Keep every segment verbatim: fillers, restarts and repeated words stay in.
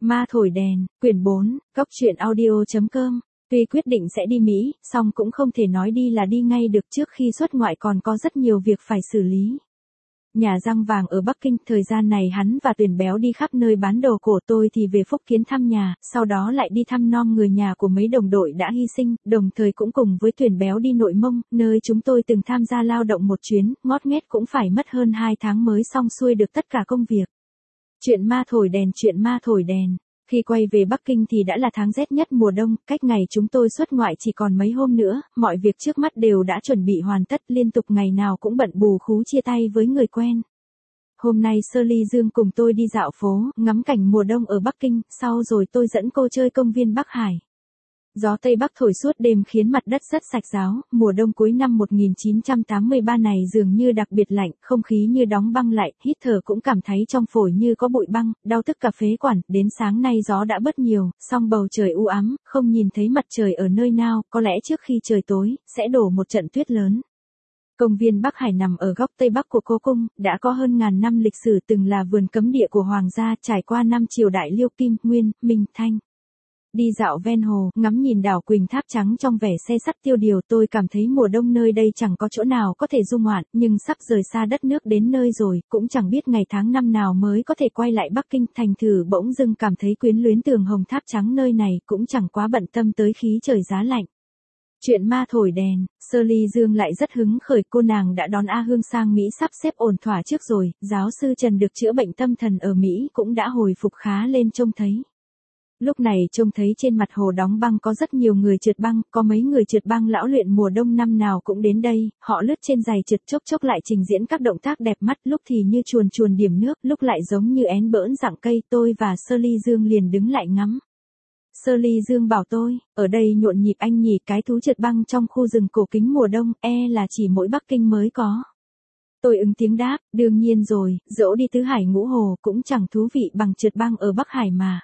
Ma thổi đèn, quyển bốn, góc truyện audio.com. Tuy quyết định sẽ đi Mỹ, song cũng không thể nói đi là đi ngay được, trước khi xuất ngoại còn có rất nhiều việc phải xử lý. Nhà răng vàng ở Bắc Kinh, thời gian này hắn và Tuyền Béo đi khắp nơi bán đồ cổ, tôi thì về Phúc Kiến thăm nhà, sau đó lại đi thăm nom người nhà của mấy đồng đội đã hy sinh, đồng thời cũng cùng với Tuyền Béo đi Nội Mông, nơi chúng tôi từng tham gia lao động một chuyến, ngót nghét cũng phải mất hơn hai tháng mới xong xuôi được tất cả công việc. Chuyện ma thổi đèn, chuyện ma thổi đèn. Khi quay về Bắc Kinh thì đã là tháng rét nhất mùa đông, cách ngày chúng tôi xuất ngoại chỉ còn mấy hôm nữa, mọi việc trước mắt đều đã chuẩn bị hoàn tất, liên tục ngày nào cũng bận bù khú chia tay với người quen. Hôm nay Sơ Ly Dương cùng tôi đi dạo phố, ngắm cảnh mùa đông ở Bắc Kinh, sau rồi tôi dẫn cô chơi công viên Bắc Hải. Gió Tây Bắc thổi suốt đêm khiến mặt đất rất sạch ráo, mùa đông cuối năm một nghìn chín trăm tám mươi ba này dường như đặc biệt lạnh, không khí như đóng băng lại, hít thở cũng cảm thấy trong phổi như có bụi băng, đau tức cả phế quản, đến sáng nay gió đã bớt nhiều, song bầu trời u ám, không nhìn thấy mặt trời ở nơi nào, có lẽ trước khi trời tối, sẽ đổ một trận tuyết lớn. Công viên Bắc Hải nằm ở góc Tây Bắc của Cố Cung, đã có hơn ngàn năm lịch sử, từng là vườn cấm địa của Hoàng gia, trải qua năm triều đại Liêu Kim, Nguyên, Minh, Thanh. Đi dạo ven hồ, ngắm nhìn đảo Quỳnh Tháp trắng trong vẻ xe sắt tiêu điều, tôi cảm thấy mùa đông nơi đây chẳng có chỗ nào có thể du ngoạn, nhưng sắp rời xa đất nước đến nơi rồi, cũng chẳng biết ngày tháng năm nào mới có thể quay lại Bắc Kinh. Thành thử bỗng dưng cảm thấy quyến luyến tường hồng tháp trắng nơi này, cũng chẳng quá bận tâm tới khí trời giá lạnh. Chuyện ma thổi đèn, Sơ Ly Dương lại rất hứng khởi, cô nàng đã đón A Hương sang Mỹ sắp xếp ổn thỏa trước rồi, giáo sư Trần được chữa bệnh tâm thần ở Mỹ cũng đã hồi phục khá lên trông thấy. Lúc này trông thấy trên mặt hồ đóng băng có rất nhiều người trượt băng, có mấy người trượt băng lão luyện mùa đông năm nào cũng đến đây, họ lướt trên giày trượt chốc chốc lại trình diễn các động tác đẹp mắt, lúc thì như chuồn chuồn điểm nước, lúc lại giống như én bỡn dạng cây, tôi và Sơ Ly Dương liền đứng lại ngắm. Sơ Ly Dương bảo tôi, ở đây nhộn nhịp anh nhỉ, cái thú trượt băng trong khu rừng cổ kính mùa đông, e là chỉ mỗi Bắc Kinh mới có. Tôi ứng tiếng đáp, đương nhiên rồi, dẫu đi tứ hải ngũ hồ cũng chẳng thú vị bằng trượt băng ở Bắc Hải mà.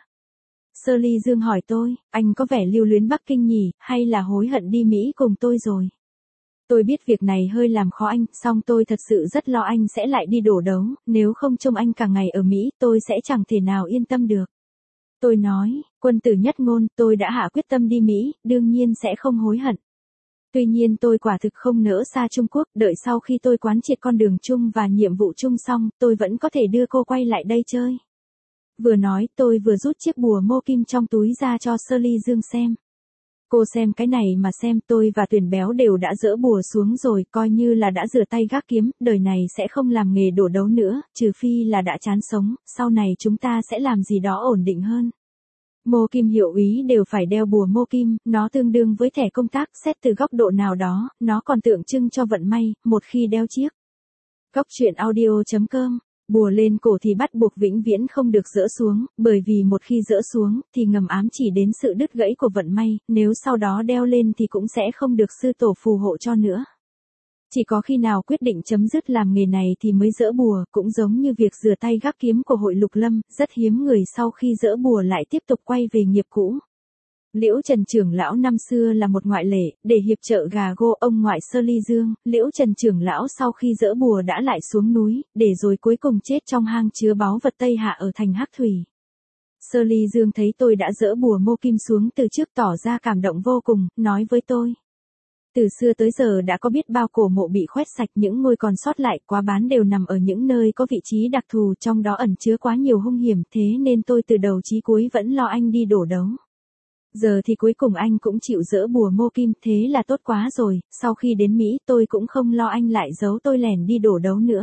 Sơ Ly Dương hỏi tôi, anh có vẻ lưu luyến Bắc Kinh nhỉ, hay là hối hận đi Mỹ cùng tôi rồi? Tôi biết việc này hơi làm khó anh, song tôi thật sự rất lo anh sẽ lại đi đổ đấu, nếu không trông anh cả ngày ở Mỹ, tôi sẽ chẳng thể nào yên tâm được. Tôi nói, quân tử nhất ngôn, tôi đã hạ quyết tâm đi Mỹ, đương nhiên sẽ không hối hận. Tuy nhiên tôi quả thực không nỡ xa Trung Quốc, đợi sau khi tôi quán triệt con đường chung và nhiệm vụ chung xong, tôi vẫn có thể đưa cô quay lại đây chơi. Vừa nói, tôi vừa rút chiếc bùa mô kim trong túi ra cho Sơ Ly Dương xem. Cô xem cái này mà xem, tôi và Tuyền Béo đều đã dỡ bùa xuống rồi, coi như là đã rửa tay gác kiếm, đời này sẽ không làm nghề đổ đấu nữa, trừ phi là đã chán sống, sau này chúng ta sẽ làm gì đó ổn định hơn. Mô kim hiệu úy đều phải đeo bùa mô kim, nó tương đương với thẻ công tác, xét từ góc độ nào đó, nó còn tượng trưng cho vận may, một khi đeo chiếc. Góc truyện audio.com. Bùa lên cổ thì bắt buộc vĩnh viễn không được dỡ xuống, bởi vì một khi dỡ xuống, thì ngầm ám chỉ đến sự đứt gãy của vận may, nếu sau đó đeo lên thì cũng sẽ không được sư tổ phù hộ cho nữa. Chỉ có khi nào quyết định chấm dứt làm nghề này thì mới dỡ bùa, cũng giống như việc rửa tay gác kiếm của hội Lục Lâm, rất hiếm người sau khi dỡ bùa lại tiếp tục quay về nghiệp cũ. Liễu Trần trưởng lão năm xưa là một ngoại lệ, để hiệp trợ gà gô ông ngoại Sơ Ly Dương, Liễu Trần trưởng lão sau khi dỡ bùa đã lại xuống núi, để rồi cuối cùng chết trong hang chứa báu vật Tây Hạ ở thành Hắc Thủy. Sơ Ly Dương thấy tôi đã dỡ bùa mô kim xuống từ trước tỏ ra cảm động vô cùng, nói với tôi. Từ xưa tới giờ đã có biết bao cổ mộ bị khoét sạch, những ngôi còn sót lại quá bán đều nằm ở những nơi có vị trí đặc thù, trong đó ẩn chứa quá nhiều hung hiểm, thế nên tôi từ đầu chí cuối vẫn lo anh đi đổ đấu. Giờ thì cuối cùng anh cũng chịu dỡ bùa mô kim, thế là tốt quá rồi, sau khi đến Mỹ tôi cũng không lo anh lại giấu tôi lẻn đi đổ đấu nữa.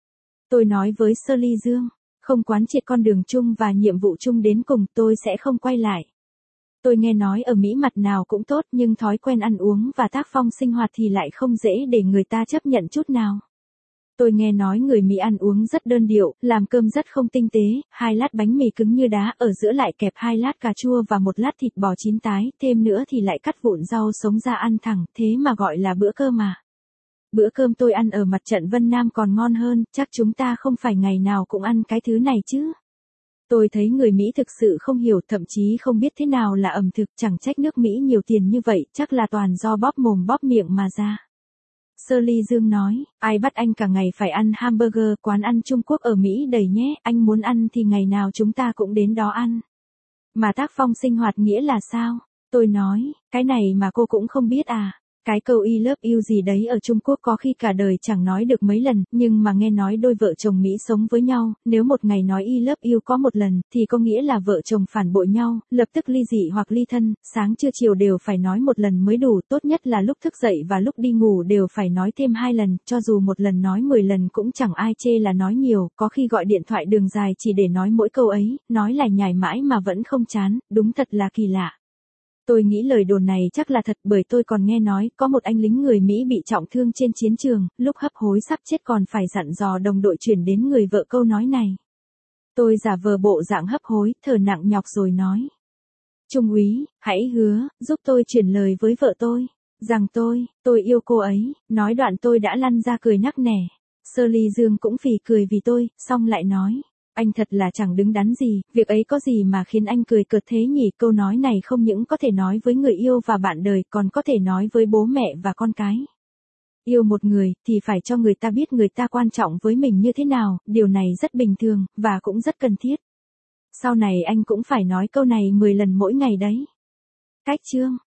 Tôi nói với Sơ Ly Dương, không quán triệt con đường chung và nhiệm vụ chung đến cùng tôi sẽ không quay lại. Tôi nghe nói ở Mỹ mặt nào cũng tốt nhưng thói quen ăn uống và tác phong sinh hoạt thì lại không dễ để người ta chấp nhận chút nào. Tôi nghe nói người Mỹ ăn uống rất đơn điệu, làm cơm rất không tinh tế, hai lát bánh mì cứng như đá, ở giữa lại kẹp hai lát cà chua và một lát thịt bò chín tái, thêm nữa thì lại cắt vụn rau sống ra ăn thẳng, thế mà gọi là bữa cơm à. Bữa cơm tôi ăn ở mặt trận Vân Nam còn ngon hơn, chắc chúng ta không phải ngày nào cũng ăn cái thứ này chứ. Tôi thấy người Mỹ thực sự không hiểu, thậm chí không biết thế nào là ẩm thực, chẳng trách nước Mỹ nhiều tiền như vậy, chắc là toàn do bóp mồm bóp miệng mà ra. Sơ Ly Dương nói, ai bắt anh cả ngày phải ăn hamburger, quán ăn Trung Quốc ở Mỹ đầy nhé, anh muốn ăn thì ngày nào chúng ta cũng đến đó ăn. Mà tác phong sinh hoạt nghĩa là sao? Tôi nói, cái này mà cô cũng không biết à? Cái câu I love you gì đấy ở Trung Quốc có khi cả đời chẳng nói được mấy lần, nhưng mà nghe nói đôi vợ chồng Mỹ sống với nhau, nếu một ngày nói I love you có một lần, thì có nghĩa là vợ chồng phản bội nhau, lập tức ly dị hoặc ly thân, sáng trưa chiều đều phải nói một lần mới đủ, tốt nhất là lúc thức dậy và lúc đi ngủ đều phải nói thêm hai lần, cho dù một lần nói mười lần cũng chẳng ai chê là nói nhiều, có khi gọi điện thoại đường dài chỉ để nói mỗi câu ấy, nói lại nhải mãi mà vẫn không chán, đúng thật là kỳ lạ. Tôi nghĩ lời đồn này chắc là thật bởi tôi còn nghe nói có một anh lính người Mỹ bị trọng thương trên chiến trường, lúc hấp hối sắp chết còn phải dặn dò đồng đội chuyển đến người vợ câu nói này. Tôi giả vờ bộ dạng hấp hối, thở nặng nhọc rồi nói. Trung úy, hãy hứa, giúp tôi chuyển lời với vợ tôi, rằng tôi, tôi yêu cô ấy, nói đoạn tôi đã lăn ra cười nắc nẻ. Sơ Ly Dương cũng phì cười vì tôi, xong lại nói. Anh thật là chẳng đứng đắn gì, việc ấy có gì mà khiến anh cười cợt thế nhỉ? Câu nói này không những có thể nói với người yêu và bạn đời, còn có thể nói với bố mẹ và con cái. Yêu một người, thì phải cho người ta biết người ta quan trọng với mình như thế nào, điều này rất bình thường, và cũng rất cần thiết. Sau này anh cũng phải nói câu này mười lần mỗi ngày đấy. Cách chương